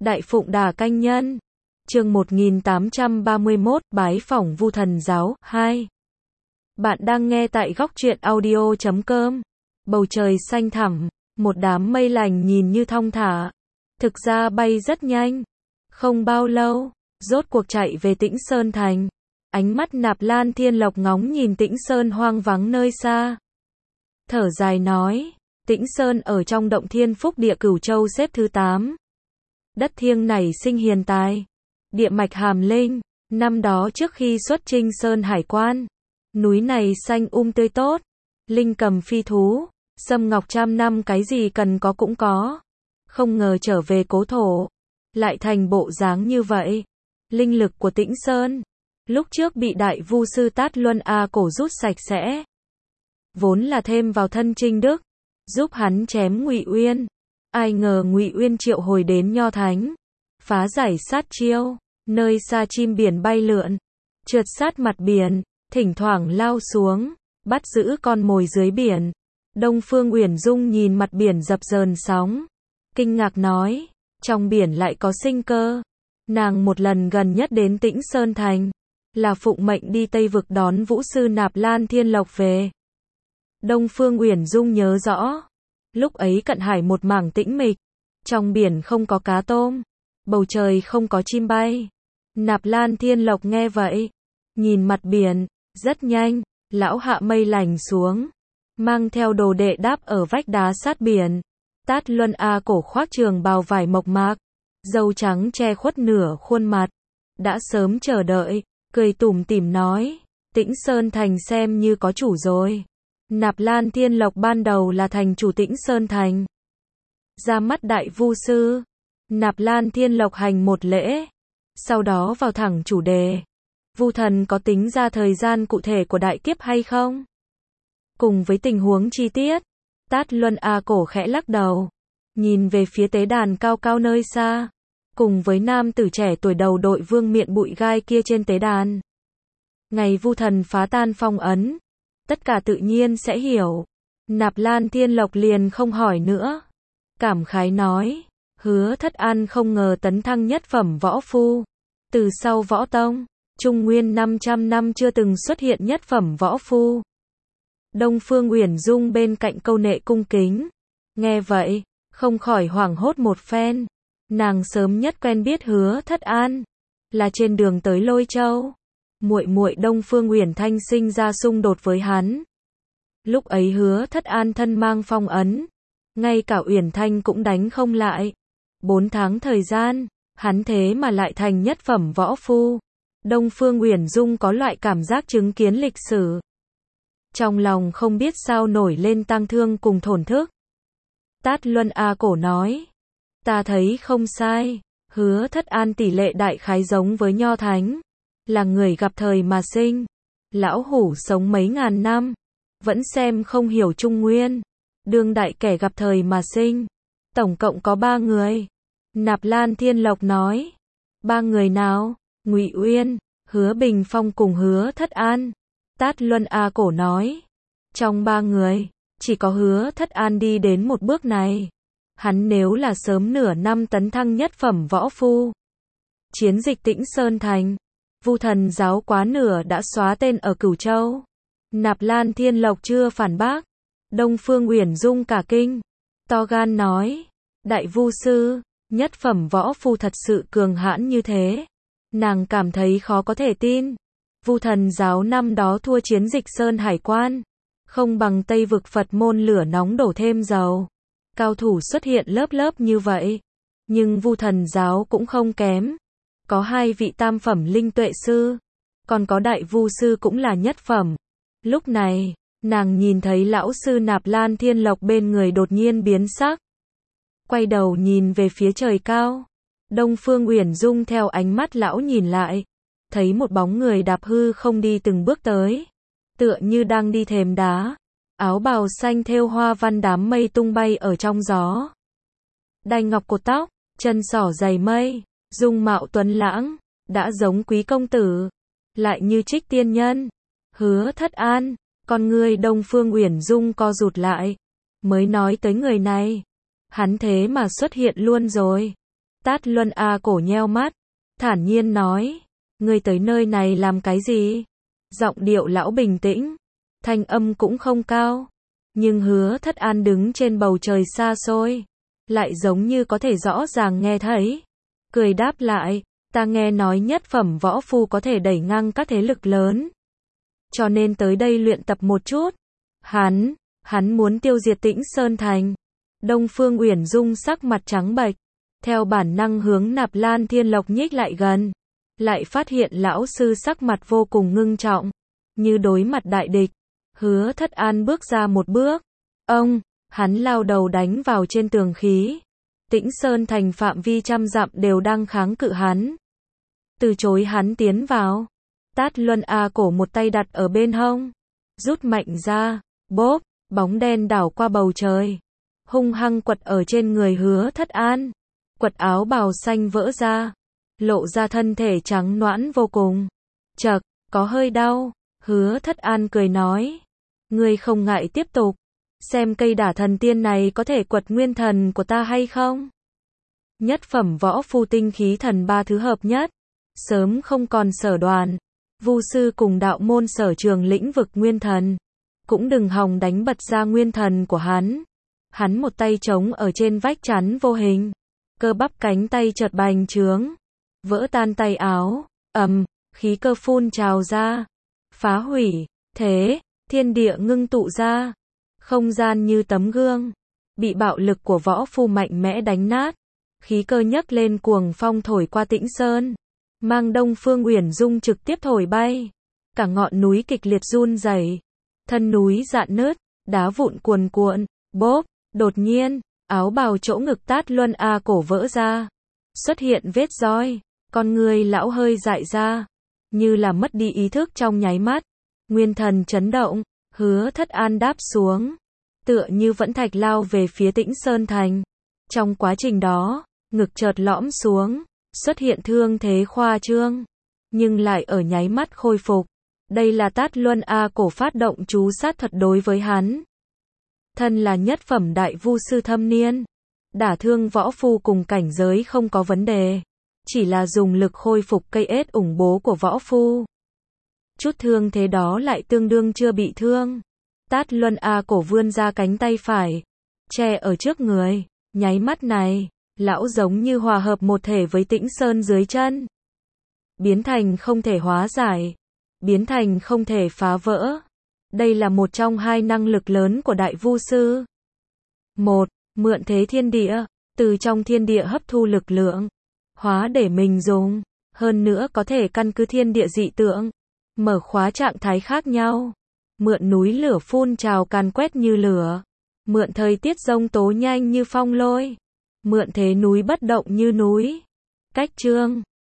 Đại Phụng Đà Canh Nhân. Chương 1831, bái phỏng Vu Thần Giáo 2. Bạn đang nghe tại góc truyện audio.com. Bầu trời xanh thẳm, một đám mây lành nhìn như thong thả, thực ra bay rất nhanh. Không bao lâu, rốt cuộc chạy về Tĩnh Sơn Thành. Ánh mắt Nạp Lan Thiên Lộc ngóng nhìn Tĩnh Sơn hoang vắng nơi xa. Thở dài nói, Tĩnh Sơn ở trong động Thiên Phúc Địa Cửu Châu xếp thứ 8. Đất thiêng nảy sinh hiền tài, địa mạch hàm linh. Năm đó trước khi xuất chinh Sơn Hải Quan, núi này xanh tươi tốt, linh cầm phi thú, sâm ngọc trăm năm, cái gì cần có cũng có. Không ngờ trở về cố thổ, lại thành bộ dáng như vậy. Linh lực của Tĩnh Sơn, lúc trước bị đại vu sư Tát Luân A Cổ rút sạch sẽ. Vốn là thêm vào thân Trinh Đức, giúp hắn chém Ngụy Uyên. Ai ngờ Ngụy Uyên triệu hồi đến Nho Thánh, phá giải sát chiêu, nơi xa chim biển bay lượn, trượt sát mặt biển, thỉnh thoảng lao xuống, bắt giữ con mồi dưới biển. Đông Phương Uyển Dung nhìn mặt biển dập dờn sóng, kinh ngạc nói, trong biển lại có sinh cơ. Nàng một lần gần nhất đến Tĩnh Sơn Thành, là phụng mệnh đi Tây Vực đón vũ sư Nạp Lan Thiên Lộc về. Đông Phương Uyển Dung nhớ rõ, lúc ấy cận hải một mảng tĩnh mịch, trong biển không có cá tôm, bầu trời không có chim bay. Nạp Lan Thiên Lộc nghe vậy, nhìn mặt biển, rất nhanh, lão hạ mây lành xuống, mang theo đồ đệ đáp ở vách đá sát biển. Tát Luân A Cổ khoác trường bào vải mộc mạc, râu trắng che khuất nửa khuôn mặt, đã sớm chờ đợi, cười tủm tỉm nói, Tĩnh Sơn Thành xem như có chủ rồi. Nạp Lan Thiên Lộc ban đầu là thành chủ Tĩnh Sơn Thành. Ra mắt đại vu sư, Nạp Lan Thiên Lộc hành một lễ, sau đó vào thẳng chủ đề. Vu thần có tính ra thời gian cụ thể của đại kiếp hay không? Cùng với tình huống chi tiết, Tát Luân A Cổ khẽ lắc đầu, nhìn về phía tế đàn cao cao nơi xa, cùng với nam tử trẻ tuổi đầu đội vương miện bụi gai kia trên tế đàn. Ngày Vu thần phá tan phong ấn, tất cả tự nhiên sẽ hiểu. Nạp Lan Thiên Lộc liền không hỏi nữa, cảm khái nói, Hứa Thất An không ngờ tấn thăng nhất phẩm võ phu. Từ sau võ tông, Trung Nguyên 500 năm chưa từng xuất hiện nhất phẩm võ phu. Đông Phương Uyển Dung bên cạnh câu nệ cung kính, nghe vậy, không khỏi hoảng hốt một phen. Nàng sớm nhất quen biết Hứa Thất An, là trên đường tới Lôi Châu. Muội muội Đông Phương Uyển Thanh sinh ra xung đột với hắn. Lúc ấy Hứa Thất An thân mang phong ấn, ngay cả Uyển Thanh cũng đánh không lại. 4 tháng thời gian, hắn thế mà lại thành nhất phẩm võ phu. Đông Phương Uyển Dung có loại cảm giác chứng kiến lịch sử. Trong lòng không biết sao nổi lên tang thương cùng thổn thức. Tát Luân A Cổ nói, ta thấy không sai, Hứa Thất An tỷ lệ đại khái giống với Nho Thánh, là người gặp thời mà sinh. Lão hủ sống mấy ngàn năm, vẫn xem không hiểu Trung Nguyên. Đương đại kẻ gặp thời mà sinh, tổng cộng có 3 người. Nạp Lan Thiên Lộc nói, 3 người nào? Ngụy Uyên, Hứa Bình Phong cùng Hứa Thất An. Tát Luân A Cổ nói, trong 3 người, chỉ có Hứa Thất An đi đến một bước này. Hắn nếu là sớm nửa năm tấn thăng nhất phẩm võ phu. Chiến dịch Tĩnh Sơn Thành, Vu thần giáo quá nửa đã xóa tên ở Cửu Châu. Nạp Lan Thiên Lộc chưa phản bác. Đông Phương Uyển Dung cả kinh, to gan nói, đại vu sư, nhất phẩm võ phu thật sự cường hãn như thế. Nàng cảm thấy khó có thể tin. Vu thần giáo năm đó thua chiến dịch Sơn Hải Quan, không bằng Tây Vực Phật môn lửa nóng đổ thêm dầu. Cao thủ xuất hiện lớp lớp như vậy, nhưng Vu thần giáo cũng không kém. Có 2 vị tam phẩm linh tuệ sư, còn có đại vu sư cũng là nhất phẩm. Lúc này, nàng nhìn thấy lão sư Nạp Lan Thiên Lộc bên người đột nhiên biến sắc. Quay đầu nhìn về phía trời cao. Đông Phương Uyển Dung theo ánh mắt lão nhìn lại, thấy một bóng người đạp hư không đi từng bước tới, tựa như đang đi thềm đá. Áo bào xanh thêu hoa văn, đám mây tung bay ở trong gió. Đai ngọc cột tóc, chân sỏ giày mây, dung mạo tuấn lãng, đã giống quý công tử, lại như Trích tiên nhân. Hứa Thất An, con ngươi Đông Phương Uyển Dung co rụt lại, mới nói tới người này, hắn thế mà xuất hiện luôn rồi. Tát Luân A Cổ nheo mắt, thản nhiên nói, ngươi tới nơi này làm cái gì? Giọng điệu lão bình tĩnh, thanh âm cũng không cao, nhưng Hứa Thất An đứng trên bầu trời xa xôi, lại giống như có thể rõ ràng nghe thấy. Cười đáp lại, ta nghe nói nhất phẩm võ phu có thể đẩy ngang các thế lực lớn, cho nên tới đây luyện tập một chút. Hắn muốn tiêu diệt Tĩnh Sơn Thành. Đông Phương Uyển Dung sắc mặt trắng bệch, theo bản năng hướng Nạp Lan Thiên Lộc nhích lại gần, lại phát hiện lão sư sắc mặt vô cùng ngưng trọng, như đối mặt đại địch. Hứa Thất An bước ra một bước, hắn lao đầu đánh vào trên tường khí. Tĩnh Sơn Thành phạm vi trăm dặm đều đang kháng cự hắn, từ chối hắn tiến vào. Tát Luân A Cổ một tay đặt ở bên hông, rút mạnh ra, bốp, bóng đen đảo qua bầu trời, hung hăng quật ở trên người Hứa Thất An. Quật áo bào xanh vỡ ra, lộ ra thân thể trắng nõn vô cùng. Chậc, có hơi đau. Hứa Thất An cười nói, ngươi không ngại tiếp tục xem cây đả thần tiên này có thể quật nguyên thần của ta hay không? Nhất phẩm võ phu tinh khí thần ba thứ hợp nhất, sớm không còn sở đoàn, vu sư cùng đạo môn sở trường lĩnh vực nguyên thần, cũng đừng hòng đánh bật ra nguyên thần của hắn. Hắn một tay chống ở trên vách chắn vô hình, cơ bắp cánh tay chợt bành trướng, vỡ tan tay áo, khí cơ phun trào ra, phá hủy, thế, thiên địa ngưng tụ ra, không gian như tấm gương, bị bạo lực của võ phu mạnh mẽ đánh nát, khí cơ nhấc lên cuồng phong thổi qua Tĩnh Sơn, mang Đông Phương Uyển Dung trực tiếp thổi bay, cả ngọn núi kịch liệt run rẩy, thân núi rạn nứt, đá vụn cuồn cuộn, bốp, đột nhiên, áo bào chỗ ngực Tát Luân A Cổ vỡ ra, xuất hiện vết roi, con người lão hơi dại ra, như là mất đi ý thức trong nháy mắt, nguyên thần chấn động. Hứa Thất An đáp xuống, tựa như vẫn thạch lao về phía Tĩnh Sơn Thành. Trong quá trình đó, ngực chợt lõm xuống, xuất hiện thương thế khoa trương, nhưng lại ở nháy mắt khôi phục. Đây là Tát Luân A Cổ phát động chú sát thuật đối với hắn. Thân là nhất phẩm đại vu sư thâm niên, đả thương võ phu cùng cảnh giới không có vấn đề, chỉ là dùng lực khôi phục cây ết ủng bố của võ phu. Chút thương thế đó lại tương đương chưa bị thương. Tát Luân A Cổ vươn ra cánh tay phải, che ở trước người, nháy mắt này, lão giống như hòa hợp một thể với Tĩnh Sơn dưới chân, biến thành không thể hóa giải, biến thành không thể phá vỡ. Đây là một trong hai năng lực lớn của đại vu sư. Một, mượn thế thiên địa, từ trong thiên địa hấp thu lực lượng, hóa để mình dùng, hơn nữa có thể căn cứ thiên địa dị tượng, mở khóa trạng thái khác nhau. Mượn núi lửa phun trào càn quét như lửa, mượn thời tiết giông tố nhanh như phong lôi, mượn thế núi bất động như núi. Cách chương